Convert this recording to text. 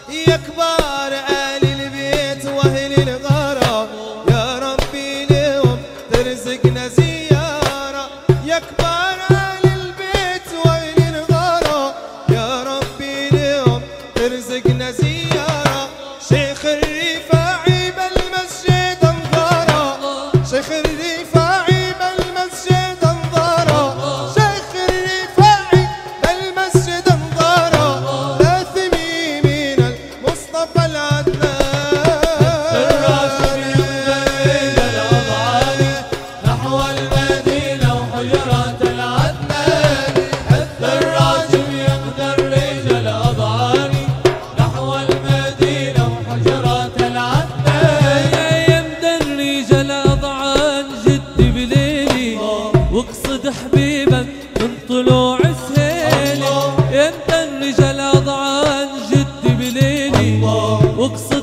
يا كبار آل البيت وأهل الغرام، يا ربي اليوم ترزقنا زيارة. يا كبار آل البيت وأهل الغرام، يا ربي اليوم ترزقنا زيارة. شيخ الرفاعي بالمسجد انظاره، شيخ الرفاعي بالمسجد انظاره، شيخ الرفاعي بالمسجد انظاره، لاثمي من المصطفى العدنان. الراشد يمدد الأضعان نحو المدينة وحجرات العدنان. الراشد يمدد الأضعان نحو المدينة وحجرات العدنان. يمدرج الأضعان جد بليلي واقصد حبيبك من طلوع السهيل. يمدرج الأضعان جد بليلي واقصد